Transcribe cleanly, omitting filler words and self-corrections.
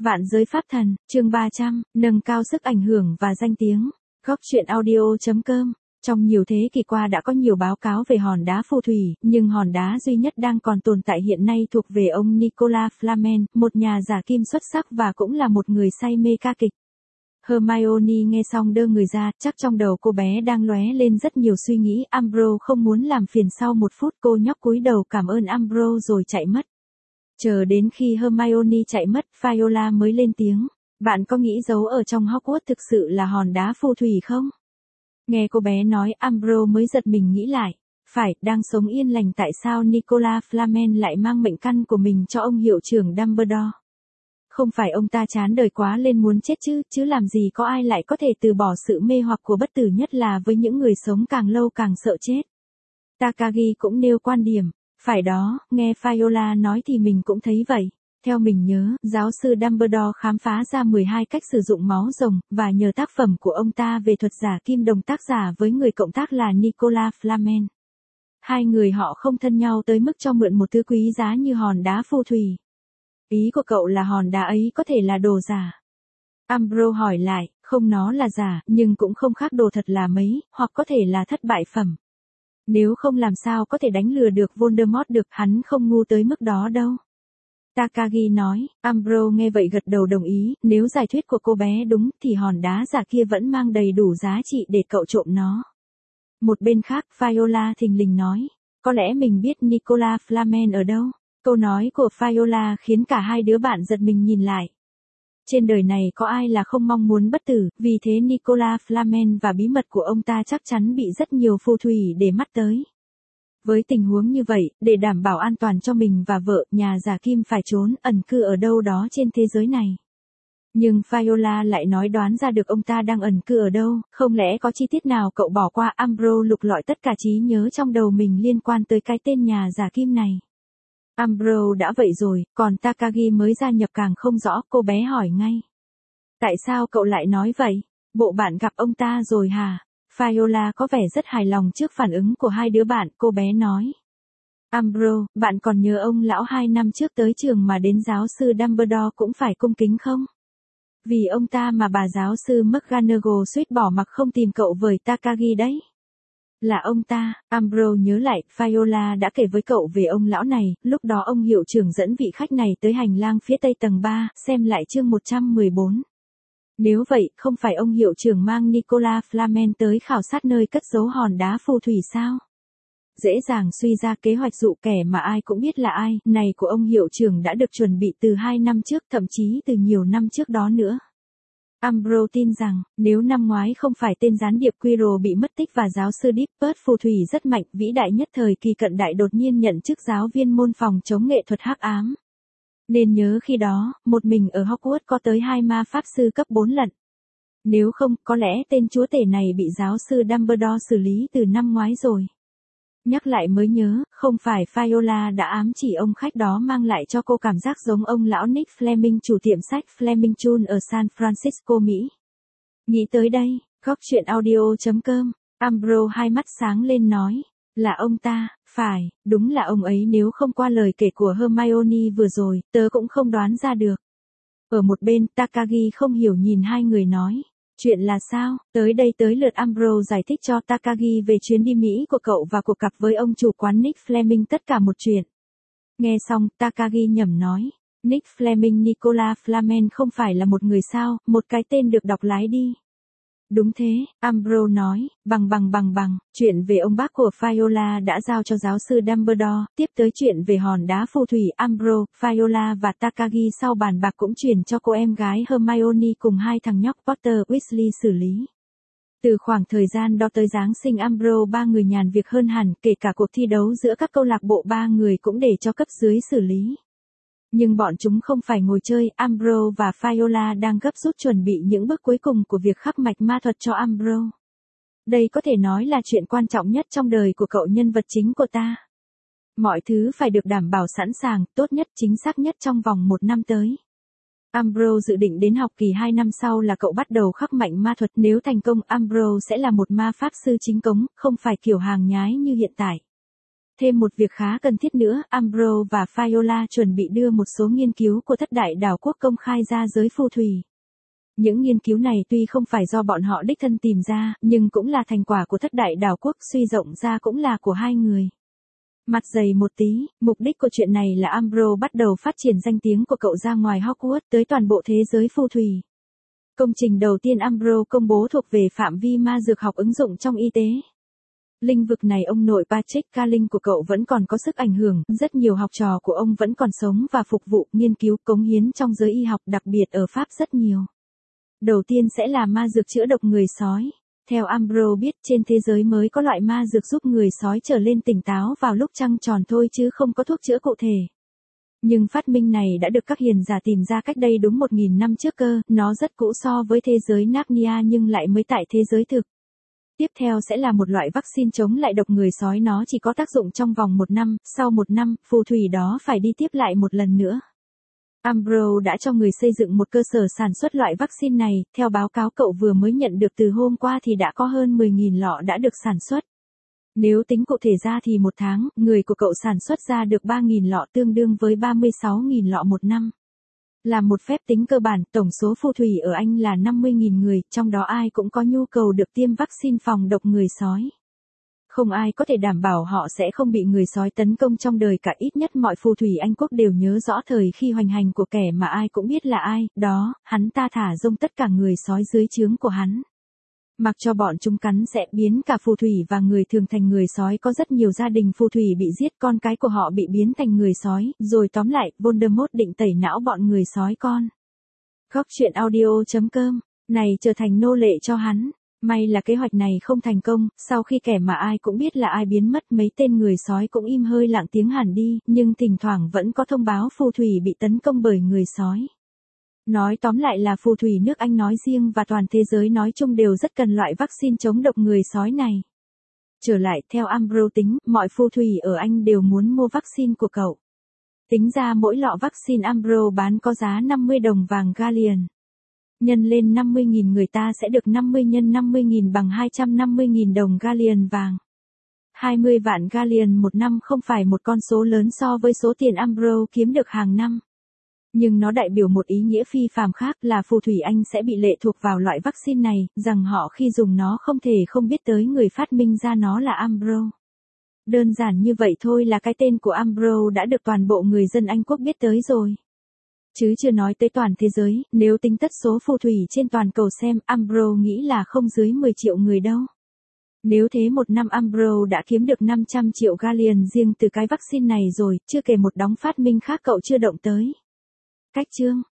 Vạn giới pháp thần, chương 300, nâng cao sức ảnh hưởng và danh tiếng. Góc truyện audio.com. Trong nhiều thế kỷ qua đã có nhiều báo cáo về hòn đá phù thủy, nhưng hòn đá duy nhất đang còn tồn tại hiện nay thuộc về ông Nicolas Flamel, một nhà giả kim xuất sắc và cũng là một người say mê ca kịch. Hermione nghe xong đơ người ra, chắc trong đầu cô bé đang lóe lên rất nhiều suy nghĩ. Umbro không muốn làm phiền. Sau một phút cô nhóc cúi đầu cảm ơn Umbro rồi chạy mất. Chờ đến khi Hermione chạy mất, Viola mới lên tiếng. Bạn có nghĩ giấu ở trong Hogwarts thực sự là hòn đá phù thủy không? Nghe cô bé nói, Umbro mới giật mình nghĩ lại. Phải, đang sống yên lành tại sao Nicolas Flamel lại mang mệnh căn của mình cho ông hiệu trưởng Dumbledore? Không phải ông ta chán đời quá lên muốn chết chứ làm gì có ai lại có thể từ bỏ sự mê hoặc của bất tử, nhất là với những người sống càng lâu càng sợ chết. Takagi cũng nêu quan điểm. Phải đó, nghe Viola nói thì mình cũng thấy vậy. Theo mình nhớ, giáo sư Dumbledore khám phá ra 12 cách sử dụng máu rồng, và nhờ tác phẩm của ông ta về thuật giả kim đồng tác giả với người cộng tác là Nicolas Flamel. Hai người họ không thân nhau tới mức cho mượn một thứ quý giá như hòn đá phù thủy. Ý của cậu là hòn đá ấy có thể là đồ giả? Umbro hỏi lại, không, nó là giả, nhưng cũng không khác đồ thật là mấy, hoặc có thể là thất bại phẩm. Nếu không làm sao có thể đánh lừa được Voldemort được, hắn không ngu tới mức đó đâu. Takagi nói. Umbro nghe vậy gật đầu đồng ý, nếu giải thuyết của cô bé đúng thì hòn đá giả kia vẫn mang đầy đủ giá trị để cậu trộm nó. Một bên khác, Viola thình lình nói, có lẽ mình biết Nicolas Flamel ở đâu. Câu nói của Viola khiến cả hai đứa bạn giật mình nhìn lại. Trên đời này có ai là không mong muốn bất tử, vì thế Nicolas Flamel và bí mật của ông ta chắc chắn bị rất nhiều phù thủy để mắt tới. Với tình huống như vậy, để đảm bảo an toàn cho mình và vợ, nhà giả kim phải trốn ẩn cư ở đâu đó trên thế giới này. Nhưng Viola lại nói đoán ra được ông ta đang ẩn cư ở đâu, không lẽ có chi tiết nào cậu bỏ qua? Umbro lục lọi tất cả trí nhớ trong đầu mình liên quan tới cái tên nhà giả kim này. Umbro đã vậy rồi, còn Takagi mới gia nhập càng không rõ, cô bé hỏi ngay. Tại sao cậu lại nói vậy? Bộ bạn gặp ông ta rồi hả? Viola có vẻ rất hài lòng trước phản ứng của hai đứa bạn, cô bé nói. Umbro, bạn còn nhớ ông lão 2 năm trước tới trường mà đến giáo sư Dumbledore cũng phải cung kính không? Vì ông ta mà bà giáo sư McGonagall suýt bỏ mặc không tìm cậu với Takagi đấy. Là ông ta. Umbro nhớ lại, Viola đã kể với cậu về ông lão này, lúc đó ông hiệu trưởng dẫn vị khách này tới hành lang phía tây tầng 3, xem lại chương 114. Nếu vậy, không phải ông hiệu trưởng mang Nicolas Flamel tới khảo sát nơi cất giấu hòn đá phù thủy sao? Dễ dàng suy ra kế hoạch dụ kẻ mà ai cũng biết là ai, này của ông hiệu trưởng đã được chuẩn bị từ 2 năm trước, thậm chí từ nhiều năm trước đó nữa. Umbro tin rằng, nếu năm ngoái không phải tên gián điệp Quirrell bị mất tích và giáo sư Dippet phù thủy rất mạnh, vĩ đại nhất thời kỳ cận đại đột nhiên nhận chức giáo viên môn phòng chống nghệ thuật hắc ám. Nên nhớ khi đó, một mình ở Hogwarts có tới 2 ma pháp sư cấp 4 lận. Nếu không, có lẽ tên chúa tể này bị giáo sư Dumbledore xử lý từ năm ngoái rồi. Nhắc lại mới nhớ, không phải Viola đã ám chỉ ông khách đó mang lại cho cô cảm giác giống ông lão Nick Fleming, chủ tiệm sách Fleming Chun ở San Francisco, Mỹ. Nghĩ tới đây, góc truyện audio.com, Umbro hai mắt sáng lên nói, là ông ta, phải, đúng là ông ấy, nếu không qua lời kể của Hermione vừa rồi, tớ cũng không đoán ra được. Ở một bên, Takagi không hiểu nhìn hai người nói. Chuyện là sao? Tới lượt Umbro giải thích cho Takagi về chuyến đi Mỹ của cậu và cuộc gặp với ông chủ quán Nick Fleming, tất cả một chuyện. Nghe xong, Takagi nhẩm nói. Nick Fleming, Nicolas Flamel không phải là một người sao, một cái tên được đọc lái đi. Đúng thế, Umbro nói, bằng, chuyện về ông bác của Viola đã giao cho giáo sư Dumbledore, tiếp tới chuyện về hòn đá phù thủy. Umbro, Viola và Takagi sau bàn bạc cũng chuyển cho cô em gái Hermione cùng hai thằng nhóc Potter Weasley xử lý. Từ khoảng thời gian đó tới Giáng sinh, Umbro ba người nhàn việc hơn hẳn, kể cả cuộc thi đấu giữa các câu lạc bộ ba người cũng để cho cấp dưới xử lý. Nhưng bọn chúng không phải ngồi chơi, Umbro và Viola đang gấp rút chuẩn bị những bước cuối cùng của việc khắc mạch ma thuật cho Umbro. Đây có thể nói là chuyện quan trọng nhất trong đời của cậu nhân vật chính của ta. Mọi thứ phải được đảm bảo sẵn sàng, tốt nhất, chính xác nhất trong vòng 1 năm tới. Umbro dự định đến học kỳ 2 năm sau là cậu bắt đầu khắc mạnh ma thuật. Nếu thành công, Umbro sẽ là một ma pháp sư chính cống, không phải kiểu hàng nhái như hiện tại. Thêm một việc khá cần thiết nữa, Ambrose và Viola chuẩn bị đưa một số nghiên cứu của thất đại đảo quốc công khai ra giới phù thủy. Những nghiên cứu này tuy không phải do bọn họ đích thân tìm ra, nhưng cũng là thành quả của thất đại đảo quốc, suy rộng ra cũng là của hai người. Mặt dày một tí, mục đích của chuyện này là Ambrose bắt đầu phát triển danh tiếng của cậu ra ngoài Hogwarts tới toàn bộ thế giới phù thủy. Công trình đầu tiên Ambrose công bố thuộc về phạm vi ma dược học ứng dụng trong y tế. Lĩnh vực này ông nội Patrick Carling của cậu vẫn còn có sức ảnh hưởng, rất nhiều học trò của ông vẫn còn sống và phục vụ, nghiên cứu, cống hiến trong giới y học đặc biệt ở Pháp rất nhiều. Đầu tiên sẽ là ma dược chữa độc người sói. Theo Ambrose biết trên thế giới mới có loại ma dược giúp người sói trở lên tỉnh táo vào lúc trăng tròn thôi chứ không có thuốc chữa cụ thể. Nhưng phát minh này đã được các hiền giả tìm ra cách đây đúng 1.000 năm trước cơ, nó rất cũ so với thế giới Narnia nhưng lại mới tại thế giới thực. Tiếp theo sẽ là một loại vaccine chống lại độc người sói, nó chỉ có tác dụng trong vòng 1 năm, sau 1 năm, phù thủy đó phải đi tiếp lại một lần nữa. Ambrose đã cho người xây dựng một cơ sở sản xuất loại vaccine này, theo báo cáo cậu vừa mới nhận được từ hôm qua thì đã có hơn 10.000 lọ đã được sản xuất. Nếu tính cụ thể ra thì một tháng, người của cậu sản xuất ra được 3.000 lọ tương đương với 36.000 lọ một năm. Là một phép tính cơ bản, tổng số phù thủy ở Anh là 50.000 người, trong đó ai cũng có nhu cầu được tiêm vaccine phòng độc người sói. Không ai có thể đảm bảo họ sẽ không bị người sói tấn công trong đời cả, ít nhất mọi phù thủy Anh quốc đều nhớ rõ thời khi hoành hành của kẻ mà ai cũng biết là ai, đó, hắn ta thả rông tất cả người sói dưới trướng của hắn. Mặc cho bọn chúng cắn sẽ biến cả phù thủy và người thường thành người sói, có rất nhiều gia đình phù thủy bị giết, con cái của họ bị biến thành người sói, rồi tóm lại, Voldemort định tẩy não bọn người sói con. Góc truyện audio.com, này trở thành nô lệ cho hắn. May là kế hoạch này không thành công, sau khi kẻ mà ai cũng biết là ai biến mất, mấy tên người sói cũng im hơi lặng tiếng hẳn đi, nhưng thỉnh thoảng vẫn có thông báo phù thủy bị tấn công bởi người sói. Nói tóm lại là phù thủy nước Anh nói riêng và toàn thế giới nói chung đều rất cần loại vaccine chống độc người sói này. Trở lại, theo Ambrose tính, mọi phù thủy ở Anh đều muốn mua vaccine của cậu. Tính ra mỗi lọ vaccine Ambrose bán có giá 50 đồng vàng galleon. Nhân lên 50.000 người ta sẽ được 50 nhân 50.000 bằng 250.000 đồng galleon vàng. 20 vạn galleon một năm không phải một con số lớn so với số tiền Ambrose kiếm được hàng năm. Nhưng nó đại biểu một ý nghĩa phi phàm khác là phù thủy Anh sẽ bị lệ thuộc vào loại vaccine này, rằng họ khi dùng nó không thể không biết tới người phát minh ra nó là Ambrose. Đơn giản như vậy thôi là cái tên của Ambrose đã được toàn bộ người dân Anh quốc biết tới rồi. Chứ chưa nói tới toàn thế giới, nếu tính tất số phù thủy trên toàn cầu xem, Ambrose nghĩ là không dưới 10 triệu người đâu. Nếu thế một năm Ambrose đã kiếm được 500 triệu galleon riêng từ cái vaccine này rồi, chưa kể một đống phát minh khác cậu chưa động tới. Cách chương